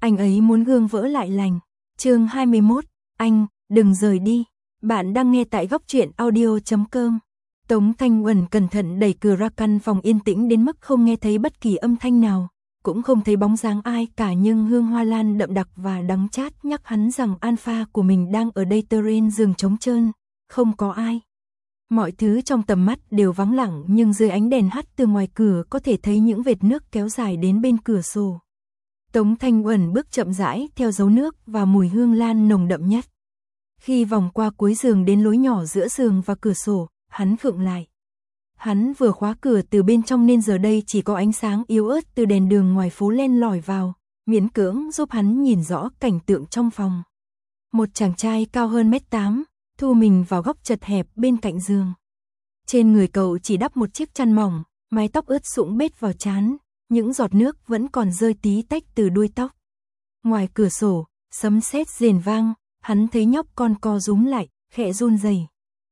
Anh ấy muốn gương vỡ lại lành. Chương 21, anh, đừng rời đi. Bạn đang nghe tại góc truyện audio.com. Tống Thanh Uẩn cẩn thận đẩy cửa ra căn phòng yên tĩnh đến mức không nghe thấy bất kỳ âm thanh nào, cũng không thấy bóng dáng ai cả, nhưng hương hoa lan đậm đặc và đắng chát nhắc hắn rằng alpha của mình đang ở đây. Terrain giường trống trơn, không có ai. Mọi thứ trong tầm mắt đều vắng lặng, nhưng dưới ánh đèn hắt từ ngoài cửa có thể thấy những vệt nước kéo dài đến bên cửa sổ. Tống Thanh Uẩn bước chậm rãi theo dấu nước và mùi hương lan nồng đậm nhất. Khi vòng qua cuối giường đến lối nhỏ giữa giường và cửa sổ, hắn khựng lại. Hắn vừa khóa cửa từ bên trong nên giờ đây chỉ có ánh sáng yếu ớt từ đèn đường ngoài phố len lỏi vào, miễn cưỡng giúp hắn nhìn rõ cảnh tượng trong phòng. Một chàng trai cao hơn 1m8, thu mình vào góc chật hẹp bên cạnh giường. Trên người cậu chỉ đắp một chiếc chăn mỏng, mái tóc ướt sũng bết vào trán, những giọt nước vẫn còn rơi tí tách từ đuôi tóc. Ngoài cửa sổ, sấm sét rền vang, hắn thấy nhóc con co rúm lại, khẽ run rẩy.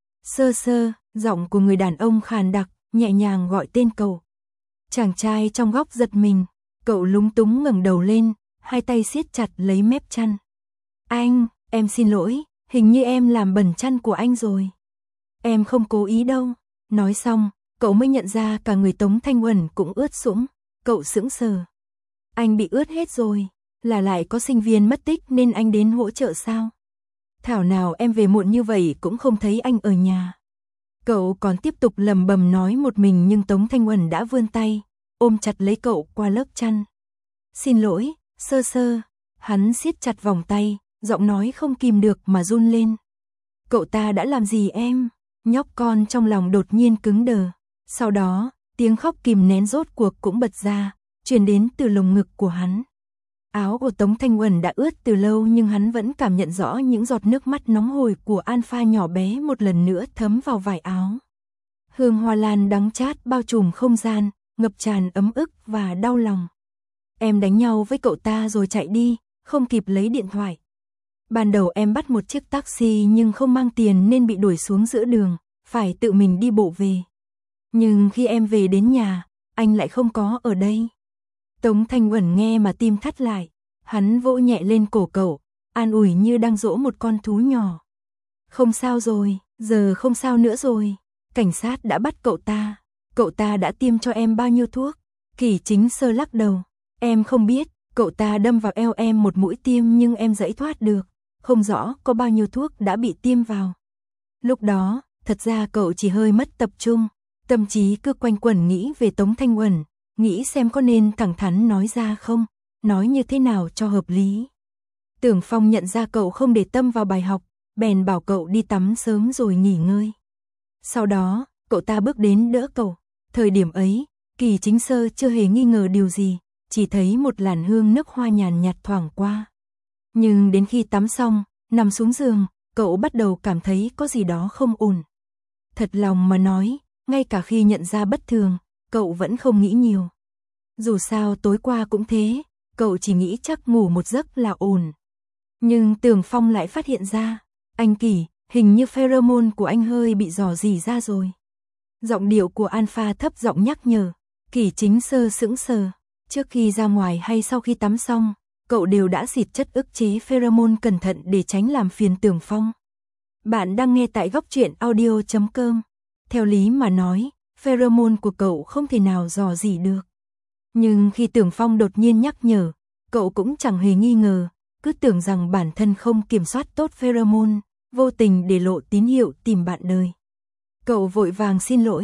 Sơ sơ, giọng của người đàn ông khàn đặc, nhẹ nhàng gọi tên cậu. Chàng trai trong góc giật mình, cậu lúng túng ngẩng đầu lên, hai tay siết chặt lấy mép chăn. Anh, em xin lỗi, hình như em làm bẩn chăn của anh rồi. Em không cố ý đâu. Nói xong, cậu mới nhận ra cả người Tống Thanh Uẩn cũng ướt sũng. Cậu sững sờ. Anh bị ướt hết rồi, là lại có sinh viên mất tích nên anh đến hỗ trợ sao? Thảo nào em về muộn như vậy cũng không thấy anh ở nhà. Cậu còn tiếp tục lầm bầm nói một mình, nhưng Tống Thanh Uẩn đã vươn tay, ôm chặt lấy cậu qua lớp chăn. Xin lỗi, sơ sơ. Hắn siết chặt vòng tay, giọng nói không kìm được mà run lên. Cậu ta đã làm gì em? Nhóc con trong lòng đột nhiên cứng đờ. Sau đó, tiếng khóc kìm nén rốt cuộc cũng bật ra, truyền đến từ lồng ngực của hắn. Áo của Tống Thanh Uẩn đã ướt từ lâu, nhưng hắn vẫn cảm nhận rõ những giọt nước mắt nóng hổi của alpha nhỏ bé một lần nữa thấm vào vải áo. Hương hoa lan đắng chát bao trùm không gian, ngập tràn ấm ức và đau lòng. Em đánh nhau với cậu ta rồi chạy đi, không kịp lấy điện thoại. Ban đầu em bắt một chiếc taxi nhưng không mang tiền nên bị đuổi xuống giữa đường, phải tự mình đi bộ về. Nhưng khi em về đến nhà, anh lại không có ở đây. Tống Thanh Uẩn nghe mà tim thắt lại, hắn vỗ nhẹ lên cổ cậu, an ủi như đang dỗ một con thú nhỏ. Không sao rồi, giờ không sao nữa rồi, cảnh sát đã bắt cậu ta đã tiêm cho em bao nhiêu thuốc? Kỳ Chính Sơ lắc đầu, em không biết, cậu ta đâm vào eo em một mũi tiêm nhưng em giãy thoát được, không rõ có bao nhiêu thuốc đã bị tiêm vào. Lúc đó, thật ra cậu chỉ hơi mất tập trung, tâm trí cứ quanh quẩn nghĩ về Tống Thanh Uẩn, nghĩ xem có nên thẳng thắn nói ra không, nói như thế nào cho hợp lý. Tưởng Phong nhận ra cậu không để tâm vào bài học, bèn bảo cậu đi tắm sớm rồi nghỉ ngơi. Sau đó, cậu ta bước đến đỡ cậu. Thời điểm ấy, Kỳ Chính Sơ chưa hề nghi ngờ điều gì, chỉ thấy một làn hương nước hoa nhàn nhạt thoảng qua. Nhưng đến khi tắm xong, nằm xuống giường, cậu bắt đầu cảm thấy có gì đó không ổn. Thật lòng mà nói, ngay cả khi nhận ra bất thường, cậu vẫn không nghĩ nhiều. Dù sao tối qua cũng thế, cậu chỉ nghĩ chắc ngủ một giấc là ổn. Nhưng Tưởng Phong lại phát hiện ra, anh Kỳ, hình như pheromone của anh hơi bị rò rỉ ra rồi. Giọng điệu của alpha thấp giọng nhắc nhở. Kỳ Chính Sơ sững sờ. Trước khi ra ngoài hay sau khi tắm xong, cậu đều đã xịt chất ức chế pheromone cẩn thận để tránh làm phiền Tưởng Phong. Bạn đang nghe tại góc truyện audio.com. Theo lý mà nói, pheromone của cậu không thể nào dò dỉ được. Nhưng khi Tưởng Phong đột nhiên nhắc nhở, cậu cũng chẳng hề nghi ngờ, cứ tưởng rằng bản thân không kiểm soát tốt pheromone, vô tình để lộ tín hiệu tìm bạn đời. Cậu vội vàng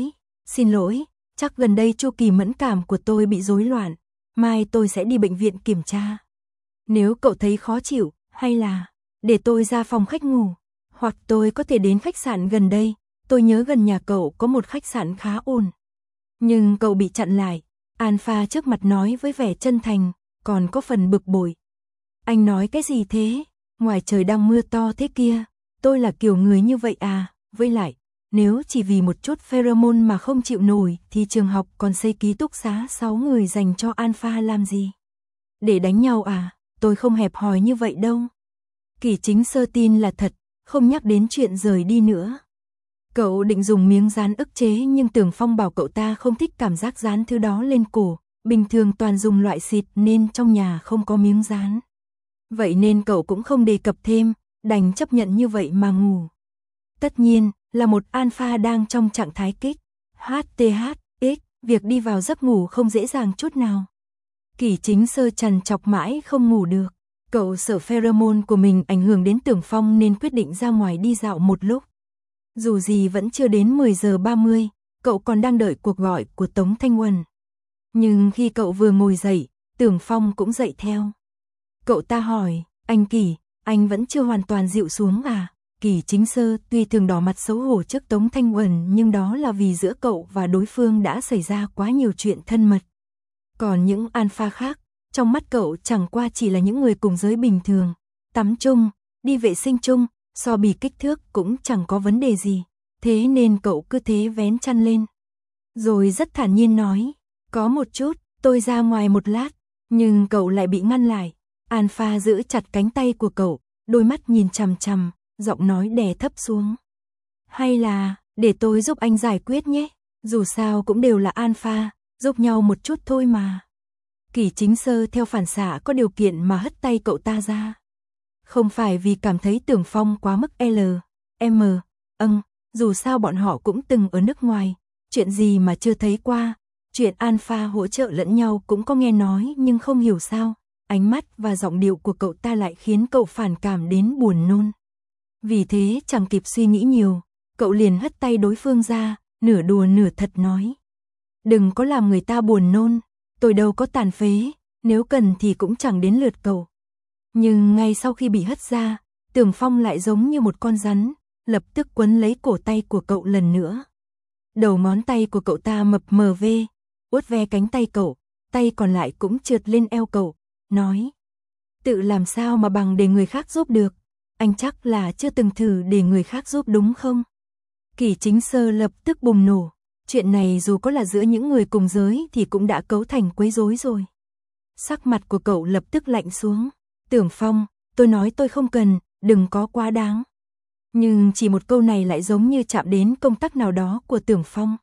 xin lỗi, chắc gần đây chu kỳ mẫn cảm của tôi bị rối loạn, mai tôi sẽ đi bệnh viện kiểm tra. Nếu cậu thấy khó chịu, hay là để tôi ra phòng khách ngủ, hoặc tôi có thể đến khách sạn gần đây, tôi nhớ gần nhà cậu có một khách sạn khá ổn. Nhưng cậu bị chặn lại, alpha trước mặt nói với vẻ chân thành, còn có phần bực bội. Anh nói cái gì thế? Ngoài trời đang mưa to thế kia, tôi là kiểu người như vậy à? Với lại, nếu chỉ vì một chút pheromone mà không chịu nổi thì trường học còn xây ký túc xá 6 người dành cho alpha làm gì? Để đánh nhau à? Tôi không hẹp hòi như vậy đâu. Kỳ Chính Sơ tin là thật, không nhắc đến chuyện rời đi nữa. Cậu định dùng miếng dán ức chế nhưng Tưởng Phong bảo cậu ta không thích cảm giác dán thứ đó lên cổ, bình thường toàn dùng loại xịt nên trong nhà không có miếng dán. Vậy nên cậu cũng không đề cập thêm, đành chấp nhận như vậy mà ngủ. Tất nhiên, là một alpha đang trong trạng thái kích. HTHX, việc đi vào giấc ngủ không dễ dàng chút nào. Kỷ Chính Sơ trằn trọc mãi không ngủ được. Cậu sợ pheromone của mình ảnh hưởng đến Tưởng Phong nên quyết định ra ngoài đi dạo một lúc. Dù gì vẫn chưa đến 10 giờ 30, cậu còn đang đợi cuộc gọi của Tống Thanh Uẩn. Nhưng khi cậu vừa ngồi dậy, Tưởng Phong cũng dậy theo. Cậu ta hỏi, anh Kỷ, anh vẫn chưa hoàn toàn dịu xuống à? Kỷ Chính Sơ tuy thường đỏ mặt xấu hổ trước Tống Thanh Uẩn nhưng đó là vì giữa cậu và đối phương đã xảy ra quá nhiều chuyện thân mật. Còn những alpha khác, trong mắt cậu chẳng qua chỉ là những người cùng giới bình thường, tắm chung, đi vệ sinh chung, so bì kích thước cũng chẳng có vấn đề gì. Thế nên cậu cứ thế vén chăn lên. Rồi rất thản nhiên nói, có một chút, tôi ra ngoài một lát, nhưng cậu lại bị ngăn lại. Alpha giữ chặt cánh tay của cậu, đôi mắt nhìn chằm chằm, giọng nói đè thấp xuống. Hay là, để tôi giúp anh giải quyết nhé, dù sao cũng đều là alpha, giúp nhau một chút thôi mà. Kỷ Chính Sơ theo phản xạ có điều kiện mà hất tay cậu ta ra. Không phải vì cảm thấy Tưởng Phong quá mức dù sao bọn họ cũng từng ở nước ngoài, chuyện gì mà chưa thấy qua, chuyện alpha hỗ trợ lẫn nhau cũng có nghe nói nhưng không hiểu sao, ánh mắt và giọng điệu của cậu ta lại khiến cậu phản cảm đến buồn nôn. Vì thế chẳng kịp suy nghĩ nhiều, cậu liền hất tay đối phương ra, nửa đùa nửa thật nói. Đừng có làm người ta buồn nôn, tôi đâu có tàn phế, nếu cần thì cũng chẳng đến lượt cậu. Nhưng ngay sau khi bị hất ra, Tưởng Phong lại giống như một con rắn, lập tức quấn lấy cổ tay của cậu lần nữa. Đầu ngón tay của cậu ta mập mờ ve, uốt ve cánh tay cậu, tay còn lại cũng trượt lên eo cậu, nói. Tự làm sao mà bằng để người khác giúp được, anh chắc là chưa từng thử để người khác giúp đúng không? Kỷ Chính Sơ lập tức bùng nổ, chuyện này dù có là giữa những người cùng giới thì cũng đã cấu thành quấy rối rồi. Sắc mặt của cậu lập tức lạnh xuống. Tưởng Phong, tôi nói tôi không cần, đừng có quá đáng. Nhưng chỉ một câu này lại giống như chạm đến công tắc nào đó của Tưởng Phong.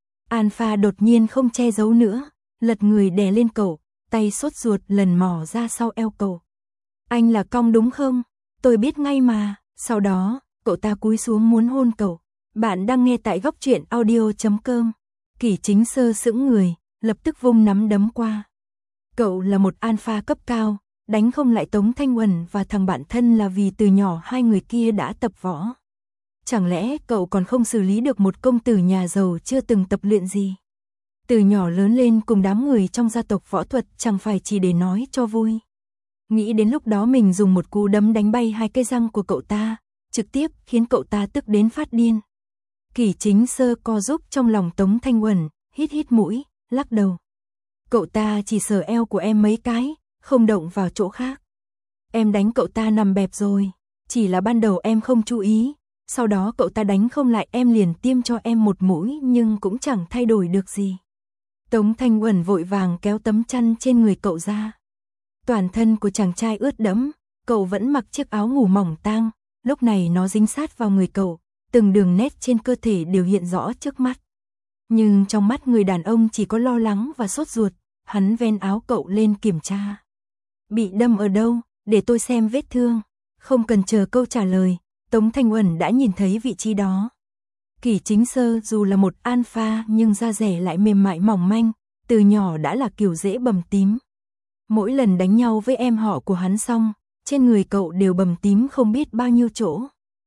Alpha đột nhiên không che giấu nữa, lật người đè lên cậu, tay sốt ruột lần mò ra sau eo cậu. Anh là cong đúng không? Tôi biết ngay mà. Sau đó, cậu ta cúi xuống muốn hôn cậu. Bạn đang nghe tại Góc Truyện Audio.com. Kỷ Chính Sơ sững người, lập tức vung nắm đấm qua. Cậu là một alpha cấp cao, đánh không lại Tống Thanh Uẩn và thằng bạn thân là vì từ nhỏ hai người kia đã tập võ. Chẳng lẽ cậu còn không xử lý được một công tử nhà giàu chưa từng tập luyện gì? Từ nhỏ lớn lên cùng đám người trong gia tộc võ thuật chẳng phải chỉ để nói cho vui. Nghĩ đến lúc đó mình dùng một cú đấm đánh bay hai cây răng của cậu ta, trực tiếp khiến cậu ta tức đến phát điên. Kỷ Chính Sơ co giúp trong lòng Tống Thanh Uẩn, hít hít mũi, lắc đầu. Cậu ta chỉ sờ eo của em mấy cái, không động vào chỗ khác. Em đánh cậu ta nằm bẹp rồi, chỉ là ban đầu em không chú ý, sau đó cậu ta đánh không lại em liền tiêm cho em một mũi nhưng cũng chẳng thay đổi được gì. Tống Thanh Uẩn vội vàng kéo tấm chăn trên người cậu ra. Toàn thân của chàng trai ướt đẫm, cậu vẫn mặc chiếc áo ngủ mỏng tang, lúc này nó dính sát vào người cậu, từng đường nét trên cơ thể đều hiện rõ trước mắt. Nhưng trong mắt người đàn ông chỉ có lo lắng và sốt ruột, hắn ven áo cậu lên kiểm tra. Bị đâm ở đâu, để tôi xem vết thương. Không cần chờ câu trả lời, Tống Thanh Uẩn đã nhìn thấy vị trí đó. Kỷ Chính Sơ dù là một alpha nhưng da dẻ lại mềm mại mỏng manh, từ nhỏ đã là kiểu dễ bầm tím. Mỗi lần đánh nhau với em họ của hắn xong, trên người cậu đều bầm tím không biết bao nhiêu chỗ.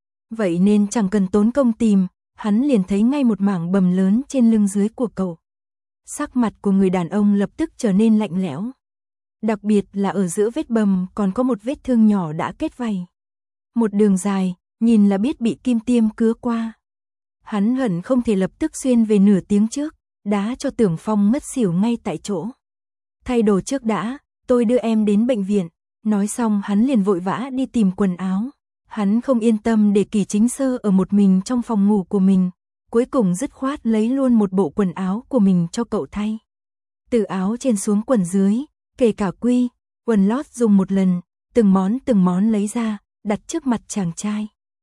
Vậy nên chẳng cần tốn công tìm, hắn liền thấy ngay một mảng bầm lớn trên lưng dưới của cậu. Sắc mặt của người đàn ông lập tức trở nên lạnh lẽo. Đặc biệt là ở giữa vết bầm còn có một vết thương nhỏ đã kết vảy. Một đường dài, nhìn là biết bị kim tiêm cứa qua. Hắn hận không thể lập tức xuyên về nửa tiếng trước, đá cho Tưởng Phong ngất xỉu ngay tại chỗ. Thay đồ trước đã, tôi đưa em đến bệnh viện. Nói xong hắn liền vội vã đi tìm quần áo. Hắn không yên tâm để Kỷ Chính Sơ ở một mình trong phòng ngủ của mình. Cuối cùng dứt khoát lấy luôn một bộ quần áo của mình cho cậu thay. Từ áo trên xuống quần dưới, kể cả quy, quần lót dùng một lần, từng món lấy ra, đặt trước mặt chàng trai.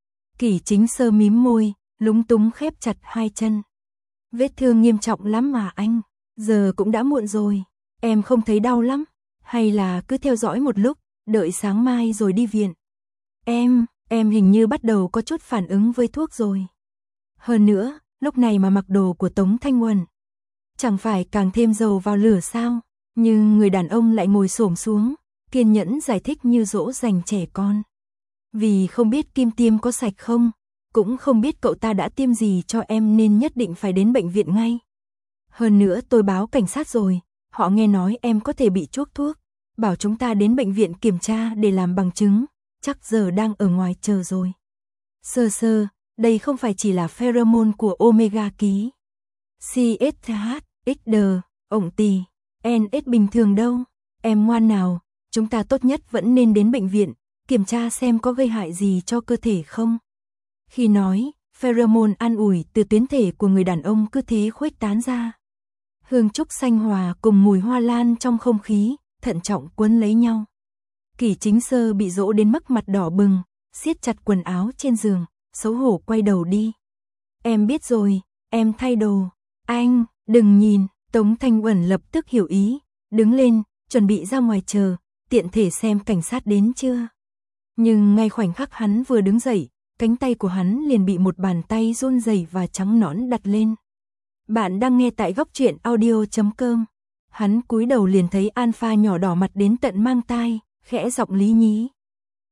Kỷ Chính Sơ mím môi, lúng túng khép chặt hai chân. Vết thương nghiêm trọng lắm mà anh, giờ cũng đã muộn rồi, em không thấy đau lắm, hay là cứ theo dõi một lúc, đợi sáng mai rồi đi viện. Em hình như bắt đầu có chút phản ứng với thuốc rồi. Hơn nữa, lúc này mà mặc đồ của Tống Thanh Uẩn, chẳng phải càng thêm dầu vào lửa sao? Nhưng người đàn ông lại ngồi xổm xuống, kiên nhẫn giải thích như dỗ dành trẻ con. Vì không biết kim tiêm có sạch không, cũng không biết cậu ta đã tiêm gì cho em nên nhất định phải đến bệnh viện ngay. Hơn nữa tôi báo cảnh sát rồi, họ nghe nói em có thể bị chuốc thuốc, bảo chúng ta đến bệnh viện kiểm tra để làm bằng chứng, chắc giờ đang ở ngoài chờ rồi. Sơ, đây không phải chỉ là pheromone của Omega ký. CSH, XD, ổng tì, NS bình thường đâu. Em ngoan nào, chúng ta tốt nhất vẫn nên đến bệnh viện, kiểm tra xem có gây hại gì cho cơ thể không. Khi nói, pheromone an ủi từ tuyến thể của người đàn ông cứ thế khuếch tán ra. Hương trúc xanh hòa cùng mùi hoa lan trong không khí, thận trọng quấn lấy nhau. Kỷ Chính Sơ bị dỗ đến mức mặt đỏ bừng, siết chặt quần áo trên giường, xấu hổ quay đầu đi. Em biết rồi, em thay đồ. Anh, đừng nhìn, Tống Thanh Uẩn lập tức hiểu ý, đứng lên, chuẩn bị ra ngoài chờ, tiện thể xem cảnh sát đến chưa. Nhưng ngay khoảnh khắc hắn vừa đứng dậy, cánh tay của hắn liền bị một bàn tay run rẩy và trắng nõn đặt lên. Bạn đang nghe tại góc truyện audio.com. Hắn cúi đầu liền thấy Alpha nhỏ đỏ mặt đến tận mang tai, khẽ giọng lý nhí.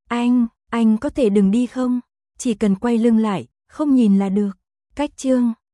Anh có thể đừng đi không? Chỉ cần quay lưng lại, không nhìn là được. Cách chương